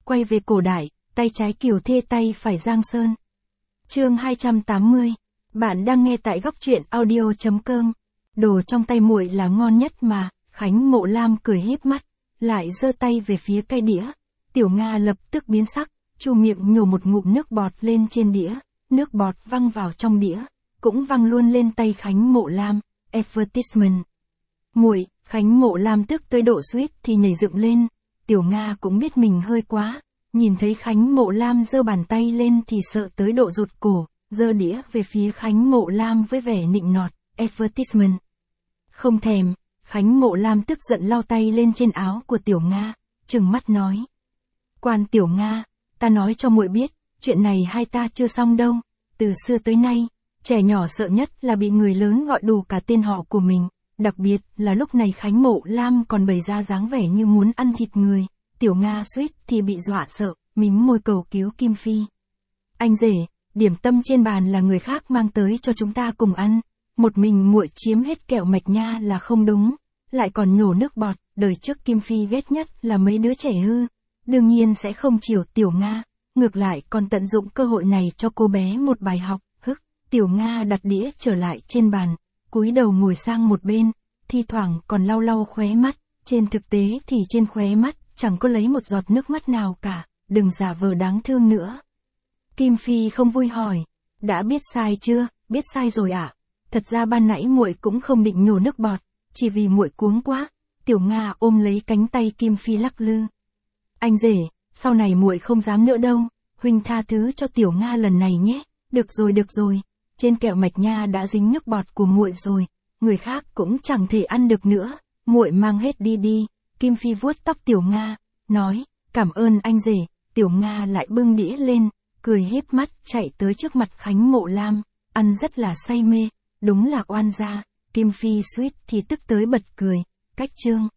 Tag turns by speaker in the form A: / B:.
A: quay về cổ đại, tay trái Kiều Thê tay phải Giang Sơn. Chương 280. Bạn đang nghe tại góc truyện audio.com. Đồ trong tay muội là ngon nhất mà, Khánh Mộ Lam cười híp mắt, lại giơ tay về phía cây đĩa. Tiểu Nga lập tức biến sắc, chu miệng nhổ một ngụm nước bọt lên trên đĩa, nước bọt văng vào trong đĩa, cũng văng luôn lên tay Khánh Mộ Lam. Advertisement. Muội, Khánh Mộ Lam tức tới độ suýt thì nhảy dựng lên. Tiểu Nga cũng biết mình hơi quá, nhìn thấy Khánh Mộ Lam giơ bàn tay lên thì sợ tới độ rụt cổ, giơ đĩa về phía Khánh Mộ Lam với vẻ nịnh nọt. Advertisement. Không thèm. Khánh Mộ Lam tức giận lau tay lên trên áo của Tiểu Nga, trừng mắt nói. Quan Tiểu Nga, ta nói cho muội biết, chuyện này hai ta chưa xong đâu. Từ xưa tới nay, trẻ nhỏ sợ nhất là bị người lớn gọi đủ cả tên họ của mình. Đặc biệt là lúc này Khánh Mộ Lam còn bày ra dáng vẻ như muốn ăn thịt người. Tiểu Nga suýt thì bị dọa sợ, mím môi cầu cứu Kim Phi. Anh rể, điểm tâm trên bàn là người khác mang tới cho chúng ta cùng ăn. Một mình muội chiếm hết kẹo mạch nha là không đúng. Lại còn nhổ nước bọt, đời trước Kim Phi ghét nhất là mấy đứa trẻ hư. Đương nhiên sẽ không chiều Tiểu Nga, ngược lại còn tận dụng cơ hội này cho cô bé một bài học. Hức, Tiểu Nga đặt đĩa trở lại trên bàn, cúi đầu ngồi sang một bên, thi thoảng còn lau lau khóe mắt. Trên thực tế thì trên khóe mắt chẳng có lấy một giọt nước mắt nào cả, đừng giả vờ đáng thương nữa. Kim Phi không vui hỏi, đã biết sai chưa? Biết sai rồi ạ. Thật ra ban nãy muội cũng không định nhổ nước bọt, chỉ vì muội cuống quá. Tiểu Nga ôm lấy cánh tay Kim Phi lắc lư. Anh rể, sau này muội không dám nữa đâu, huynh tha thứ cho Tiểu Nga lần này nhé. Được rồi, trên kẹo mạch nha đã dính nước bọt của muội rồi, người khác cũng chẳng thể ăn được nữa, muội mang hết đi. Kim Phi vuốt tóc Tiểu Nga, nói, cảm ơn anh rể. Tiểu Nga lại bưng đĩa lên, cười híp mắt chạy tới trước mặt Khánh Mộ Lam, ăn rất là say mê, đúng là oan gia. Kim Phi suýt thì tức tới bật cười. Cách chương